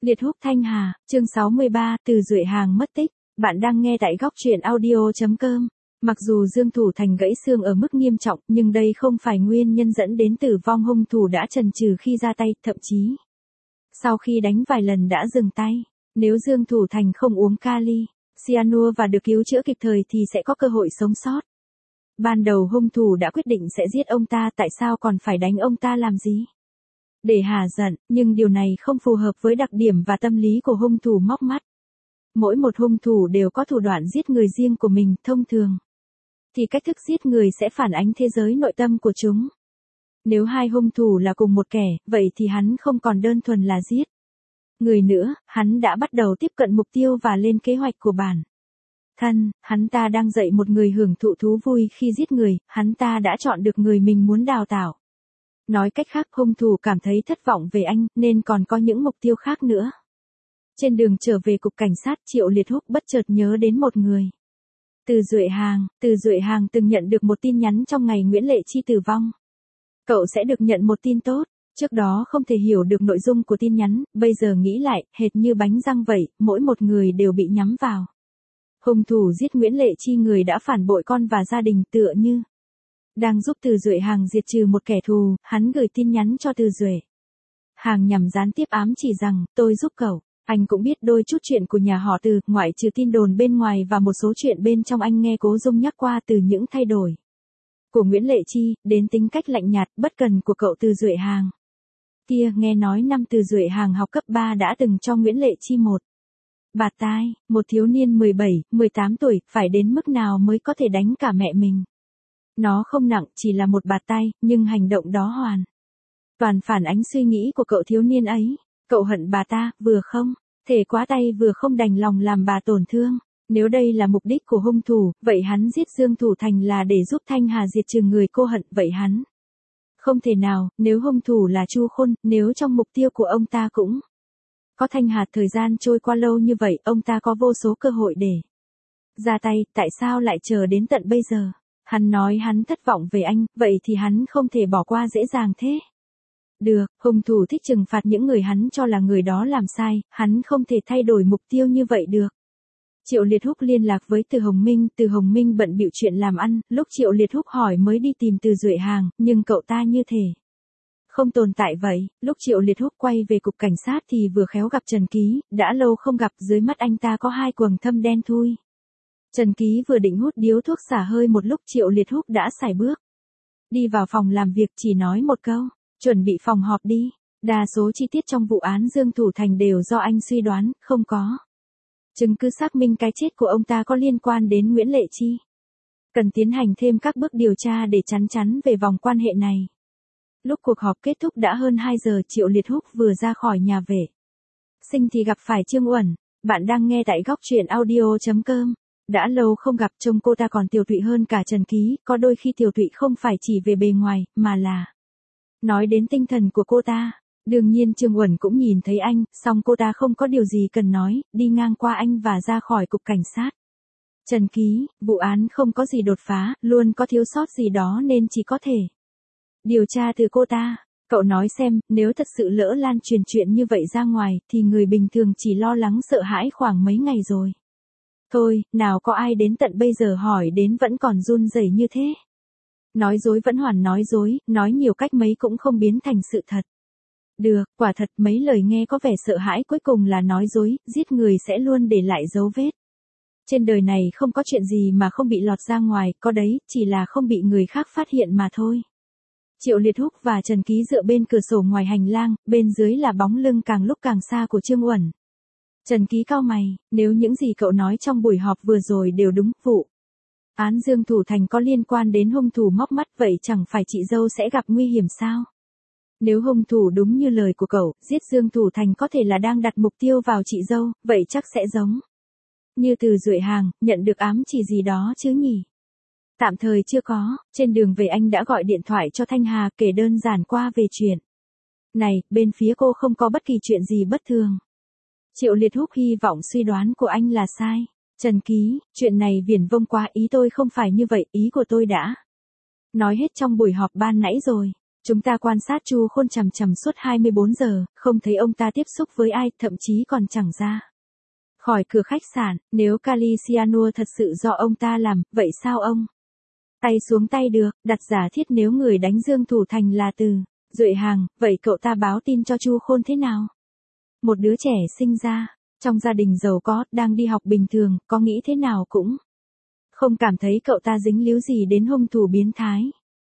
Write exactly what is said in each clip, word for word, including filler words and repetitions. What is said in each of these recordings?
Liệt húc Thanh Hà, chương sáu mươi ba, Từ Duệ Hàng mất tích. Bạn đang nghe tại góc truyện audio chấm com. Mặc dù Dương Thủ Thành gãy xương ở mức nghiêm trọng, nhưng đây không phải nguyên nhân dẫn đến tử vong. Hung thủ đã chần chừ khi ra tay, thậm chí sau khi đánh vài lần đã dừng tay. Nếu Dương Thủ Thành không uống kali, cyanua và được cứu chữa kịp thời thì sẽ có cơ hội sống sót. Ban đầu hung thủ đã quyết định sẽ giết ông ta, tại sao còn phải đánh ông ta làm gì? Để hả giận, nhưng điều này không phù hợp với đặc điểm và tâm lý của hung thủ móc mắt. Mỗi một hung thủ đều có thủ đoạn giết người riêng của mình, thông thường thì cách thức giết người sẽ phản ánh thế giới nội tâm của chúng. Nếu hai hung thủ là cùng một kẻ, vậy thì hắn không còn đơn thuần là giết người nữa, hắn đã bắt đầu tiếp cận mục tiêu và lên kế hoạch của bản thân. Hắn ta đang dạy một người hưởng thụ thú vui khi giết người, hắn ta đã chọn được người mình muốn đào tạo. Nói cách khác, hung thủ cảm thấy thất vọng về anh, nên còn có những mục tiêu khác nữa. Trên đường trở về cục cảnh sát, Triệu Liệt Húc bất chợt nhớ đến một người. Từ Duệ Hàng, Từ Duệ Hàng từng nhận được một tin nhắn trong ngày Nguyễn Lệ Chi tử vong. Cậu sẽ được nhận một tin tốt. Trước đó không thể hiểu được nội dung của tin nhắn, bây giờ nghĩ lại, hệt như bánh răng vậy, mỗi một người đều bị nhắm vào. Hung thủ giết Nguyễn Lệ Chi, người đã phản bội con và gia đình, tựa như đang giúp Từ Duệ Hàng diệt trừ một kẻ thù. Hắn gửi tin nhắn cho Từ Duệ Hàng nhằm gián tiếp ám chỉ rằng, tôi giúp cậu. Anh cũng biết đôi chút chuyện của nhà họ Từ, ngoại trừ tin đồn bên ngoài và một số chuyện bên trong, anh nghe Cố Dung nhắc qua, từ những thay đổi của Nguyễn Lệ Chi, đến tính cách lạnh nhạt, bất cần của cậu Từ Duệ Hàng. Kia, nghe nói năm Từ Duệ Hàng học cấp ba đã từng cho Nguyễn Lệ Chi một bạt tai. Một thiếu niên mười bảy, mười tám tuổi, phải đến mức nào mới có thể đánh cả mẹ mình? Nó không nặng, chỉ là một bạt tai, nhưng hành động đó hoàn toàn phản ánh suy nghĩ của cậu thiếu niên ấy. Cậu hận bà ta, vừa không thể quá tay vừa không đành lòng làm bà tổn thương. Nếu đây là mục đích của hung thủ, vậy hắn giết Dương Thủ Thành là để giúp Thanh Hà diệt trừ người cô hận, vậy hắn không thể nào. Nếu hung thủ là Chu Khôn, nếu trong mục tiêu của ông ta cũng có Thanh Hà, thời gian trôi qua lâu như vậy, ông ta có vô số cơ hội để ra tay, tại sao lại chờ đến tận bây giờ? Hắn nói hắn thất vọng về anh, vậy thì hắn không thể bỏ qua dễ dàng thế. Được, hung thủ thích trừng phạt những người hắn cho là người đó làm sai, hắn không thể thay đổi mục tiêu như vậy được. Triệu Liệt Húc liên lạc với Từ Hồng Minh, Từ Hồng Minh bận bịu chuyện làm ăn, lúc Triệu Liệt Húc hỏi mới đi tìm Từ Duệ Hàng, nhưng cậu ta như thể không tồn tại vậy. Lúc Triệu Liệt Húc quay về cục cảnh sát thì vừa khéo gặp Trần Ký, đã lâu không gặp, dưới mắt anh ta có hai quầng thâm đen thui. Trần Ký vừa định hút điếu thuốc xả hơi một lúc, Triệu Liệt Húc đã sải bước đi vào phòng làm việc, chỉ nói một câu, chuẩn bị phòng họp đi. Đa số chi tiết trong vụ án Dương Thủ Thành đều do anh suy đoán, không có chứng cứ xác minh cái chết của ông ta có liên quan đến Nguyễn Lệ Chi. Cần tiến hành thêm các bước điều tra để chắn chắn về vòng quan hệ này. Lúc cuộc họp kết thúc đã hơn hai giờ, Triệu Liệt Húc vừa ra khỏi nhà vệ sinh thì gặp phải Trương Uẩn. Bạn đang nghe tại góc truyện audio chấm com. Đã lâu không gặp, trông cô ta còn tiều tụy hơn cả Trần Ký, có đôi khi tiều tụy không phải chỉ về bề ngoài, mà là nói đến tinh thần của cô ta. Đương nhiên Trương Uẩn cũng nhìn thấy anh, song cô ta không có điều gì cần nói, đi ngang qua anh và ra khỏi cục cảnh sát. Trần Ký, vụ án không có gì đột phá, luôn có thiếu sót gì đó nên chỉ có thể điều tra từ cô ta. Cậu nói xem, nếu thật sự lỡ lan truyền chuyện như vậy ra ngoài, thì người bình thường chỉ lo lắng sợ hãi khoảng mấy ngày rồi. Thôi, nào có ai đến tận bây giờ hỏi đến vẫn còn run rẩy như thế. Nói dối vẫn hoàn nói dối, nói nhiều cách mấy cũng không biến thành sự thật. Được, quả thật mấy lời nghe có vẻ sợ hãi cuối cùng là nói dối, giết người sẽ luôn để lại dấu vết. Trên đời này không có chuyện gì mà không bị lọt ra ngoài, có đấy, chỉ là không bị người khác phát hiện mà thôi. Triệu Liệt Húc và Trần Ký dựa bên cửa sổ ngoài hành lang, bên dưới là bóng lưng càng lúc càng xa của Trương Uẩn. Trần Ký cau mày, nếu những gì cậu nói trong buổi họp vừa rồi đều đúng, vụ án Dương Thủ Thành có liên quan đến hung thủ móc mắt, vậy chẳng phải chị dâu sẽ gặp nguy hiểm sao? Nếu hung thủ đúng như lời của cậu, giết Dương Thủ Thành có thể là đang đặt mục tiêu vào chị dâu, vậy chắc sẽ giống như Từ Duệ Hàng, nhận được ám chỉ gì đó chứ nhỉ? Tạm thời chưa có. Trên đường về anh đã gọi điện thoại cho Thanh Hà, kể đơn giản qua về chuyện này, bên phía cô không có bất kỳ chuyện gì bất thường. Triệu Liệt Húc hy vọng suy đoán của anh là sai. Trần Ký, chuyện này viển vông quá, ý tôi không phải như vậy, ý của tôi đã nói hết trong buổi họp ban nãy rồi. Chúng ta quan sát Chu Khôn chằm chằm suốt hai mươi bốn giờ, không thấy ông ta tiếp xúc với ai, thậm chí còn chẳng ra khỏi cửa khách sạn. Nếu kali cyanua thật sự do ông ta làm, vậy sao ông tay xuống tay được? Đặt giả thiết nếu người đánh Dương Thủ Thành là Từ Duệ Hàng, vậy cậu ta báo tin cho Chu Khôn thế nào? Một đứa trẻ sinh ra trong gia đình giàu có, đang đi học bình thường, có nghĩ thế nào cũng không cảm thấy cậu ta dính líu gì đến hung thủ biến thái.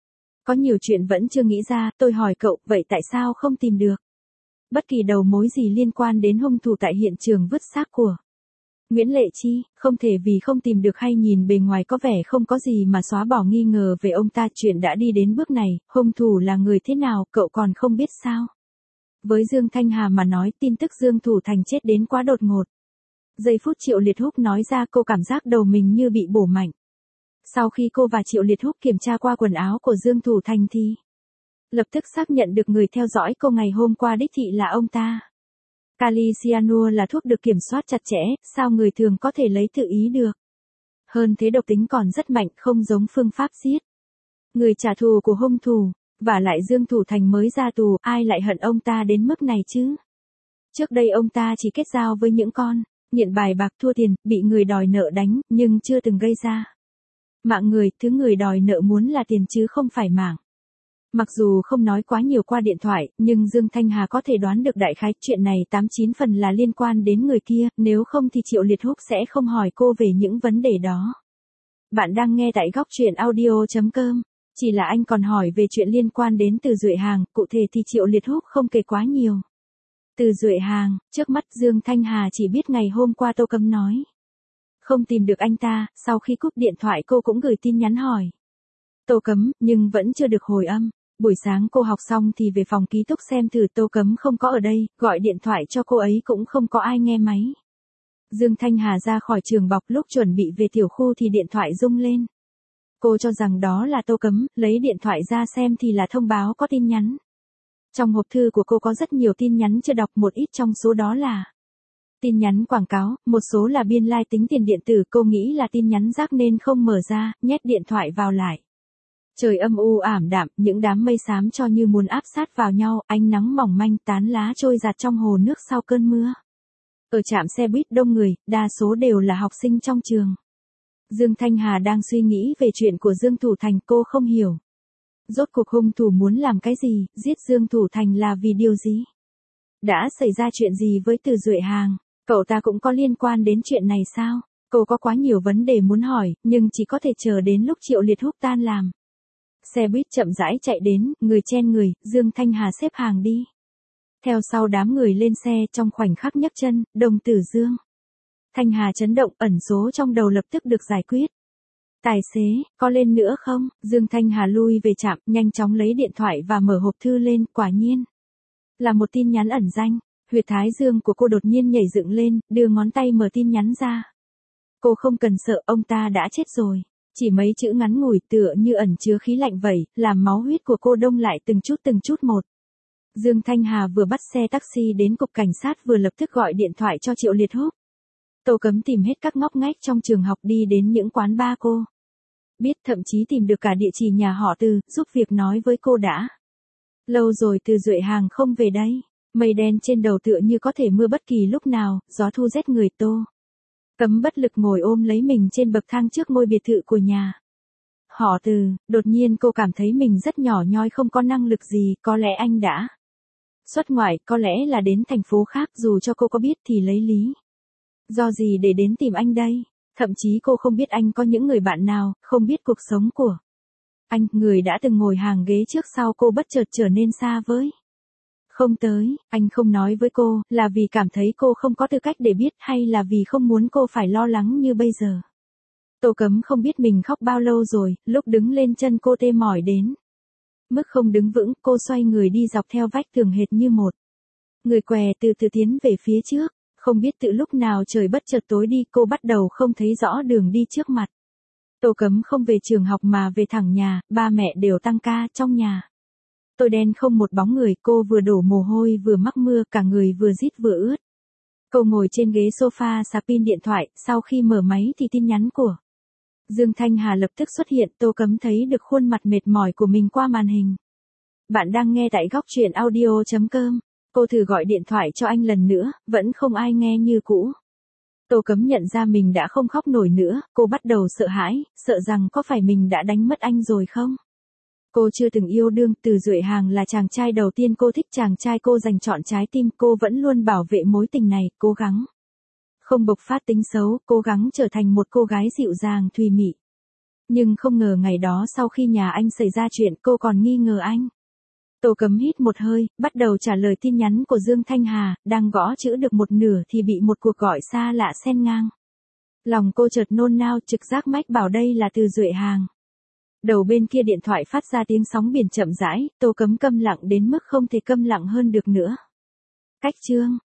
Có nhiều chuyện vẫn chưa nghĩ ra, tôi hỏi cậu, vậy tại sao không tìm được bất kỳ đầu mối gì liên quan đến hung thủ tại hiện trường vứt xác của Nguyễn Lệ Chi? Không thể vì không tìm được hay nhìn bề ngoài có vẻ không có gì mà xóa bỏ nghi ngờ về ông ta. Chuyện đã đi đến bước này, hung thủ là người thế nào, cậu còn không biết sao? Với Dương Thanh Hà mà nói, tin tức Dương Thủ Thành chết đến quá đột ngột. Giây phút Triệu Liệt Húc nói ra, cô cảm giác đầu mình như bị bổ mạnh. Sau khi cô và Triệu Liệt Húc kiểm tra qua quần áo của Dương Thủ Thành thì lập tức xác nhận được người theo dõi cô ngày hôm qua đích thị là ông ta. Kali cyanua là thuốc được kiểm soát chặt chẽ, sao người thường có thể lấy tự ý được? Hơn thế độc tính còn rất mạnh, không giống phương pháp giết người trả thù của hung thủ. Vả lại Dương Thủ Thành mới ra tù, ai lại hận ông ta đến mức này chứ? Trước đây ông ta chỉ kết giao với những con nghiện bài bạc thua tiền, bị người đòi nợ đánh, nhưng chưa từng gây ra mạng người. Thứ người đòi nợ muốn là tiền chứ không phải mạng. Mặc dù không nói quá nhiều qua điện thoại, nhưng Dương Thanh Hà có thể đoán được đại khái chuyện này tám chín phần là liên quan đến người kia, nếu không thì Triệu Liệt Húc sẽ không hỏi cô về những vấn đề đó. Bạn đang nghe tại góc truyện audio chấm com. Chỉ là anh còn hỏi về chuyện liên quan đến Từ Duệ Hàng, cụ thể thì Triệu Liệt Húc không kể quá nhiều. Từ Duệ Hàng, trước mắt Dương Thanh Hà chỉ biết ngày hôm qua Tô Cấm nói không tìm được anh ta, sau khi cúp điện thoại cô cũng gửi tin nhắn hỏi Tô Cấm, nhưng vẫn chưa được hồi âm. Buổi sáng cô học xong thì về phòng ký túc xem thử, Tô Cấm không có ở đây, gọi điện thoại cho cô ấy cũng không có ai nghe máy. Dương Thanh Hà ra khỏi trường bọc, lúc chuẩn bị về tiểu khu thì điện thoại rung lên. Cô cho rằng đó là Tô Cấm, lấy điện thoại ra xem thì là thông báo có tin nhắn. Trong hộp thư của cô có rất nhiều tin nhắn chưa đọc, một ít trong số đó là tin nhắn quảng cáo, một số là biên lai like tính tiền điện tử. Cô nghĩ là tin nhắn rác nên không mở ra, nhét điện thoại vào lại. Trời âm u ảm đạm, những đám mây xám cho như muốn áp sát vào nhau, ánh nắng mỏng manh, tán lá trôi giạt trong hồ nước sau cơn mưa. Ở trạm xe buýt đông người, đa số đều là học sinh trong trường. Dương Thanh Hà đang suy nghĩ về chuyện của Dương Thủ Thành, cô không hiểu. Rốt cuộc hung thủ muốn làm cái gì, giết Dương Thủ Thành là vì điều gì? Đã xảy ra chuyện gì với Từ Duệ Hàng? Cậu ta cũng có liên quan đến chuyện này sao? Cô có quá nhiều vấn đề muốn hỏi, nhưng chỉ có thể chờ đến lúc Triệu Liệt Húc tan làm. Xe buýt chậm rãi chạy đến, người chen người, Dương Thanh Hà xếp hàng đi. Theo sau đám người lên xe, trong khoảnh khắc nhấc chân, đồng tử Dương Thanh Hà chấn động, ẩn số trong đầu lập tức được giải quyết. Tài xế, có lên nữa không? Dương Thanh Hà lui về trạm, nhanh chóng lấy điện thoại và mở hộp thư lên, quả nhiên là một tin nhắn ẩn danh. Huyệt thái dương của cô đột nhiên nhảy dựng lên, đưa ngón tay mở tin nhắn ra. Cô không cần sợ, ông ta đã chết rồi. Chỉ mấy chữ ngắn ngủi tựa như ẩn chứa khí lạnh vậy, làm máu huyết của cô đông lại từng chút từng chút một. Dương Thanh Hà vừa bắt xe taxi đến cục cảnh sát vừa lập tức gọi điện thoại cho Triệu Liệt Húc. Tô Cấm tìm hết các ngóc ngách trong trường học, đi đến những quán bar cô biết, thậm chí tìm được cả địa chỉ nhà họ Từ, giúp việc nói với cô đã lâu rồi Từ Duệ Hàng không về đây. Mây đen trên đầu tựa như có thể mưa bất kỳ lúc nào, gió thu rét người. Tô Cấm bất lực ngồi ôm lấy mình trên bậc thang trước ngôi biệt thự của nhà họ Từ. Đột nhiên cô cảm thấy mình rất nhỏ nhoi, không có năng lực gì. Có lẽ anh đã xuất ngoại, có lẽ là đến thành phố khác, dù cho cô có biết thì lấy lý do gì để đến tìm anh đây? Thậm chí cô không biết anh có những người bạn nào, không biết cuộc sống của anh, người đã từng ngồi hàng ghế trước sau cô bất chợt trở nên xa với. Không tới, anh không nói với cô, là vì cảm thấy cô không có tư cách để biết, hay là vì không muốn cô phải lo lắng như bây giờ? Tô Cấm không biết mình khóc bao lâu rồi, lúc đứng lên chân cô tê mỏi đến mức không đứng vững, cô xoay người đi dọc theo vách tường hệt như một người què từ từ tiến về phía trước. Không biết từ lúc nào trời bất chợt tối đi, cô bắt đầu không thấy rõ đường đi trước mặt. Tô Cấm không về trường học mà về thẳng nhà, ba mẹ đều tăng ca, trong nhà tối đen không một bóng người, cô vừa đổ mồ hôi vừa mắc mưa, cả người vừa rít vừa ướt. Cô ngồi trên ghế sofa sạc pin điện thoại, sau khi mở máy thì tin nhắn của Dương Thanh Hà lập tức xuất hiện. Tô Cấm thấy được khuôn mặt mệt mỏi của mình qua màn hình. Bạn đang nghe tại góc truyện audio chấm com. Cô thử gọi điện thoại cho anh lần nữa, vẫn không ai nghe như cũ. Tô Cấm nhận ra mình đã không khóc nổi nữa, cô bắt đầu sợ hãi, sợ rằng có phải mình đã đánh mất anh rồi không? Cô chưa từng yêu đương, Từ Duệ Hàng là chàng trai đầu tiên cô thích, chàng trai cô dành trọn trái tim, cô vẫn luôn bảo vệ mối tình này, cố gắng. Không bộc phát tính xấu, cố gắng trở thành một cô gái dịu dàng thùy mị. Nhưng không ngờ ngày đó sau khi nhà anh xảy ra chuyện, cô còn nghi ngờ anh. Tô Cấm hít một hơi, bắt đầu trả lời tin nhắn của Dương Thanh Hà, đang gõ chữ được một nửa thì bị một cuộc gọi xa lạ xen ngang. Lòng cô chợt nôn nao, trực giác mách bảo đây là Từ Duệ Hàng. Đầu bên kia điện thoại phát ra tiếng sóng biển chậm rãi, Tô Cấm câm lặng đến mức không thể câm lặng hơn được nữa. Cách chương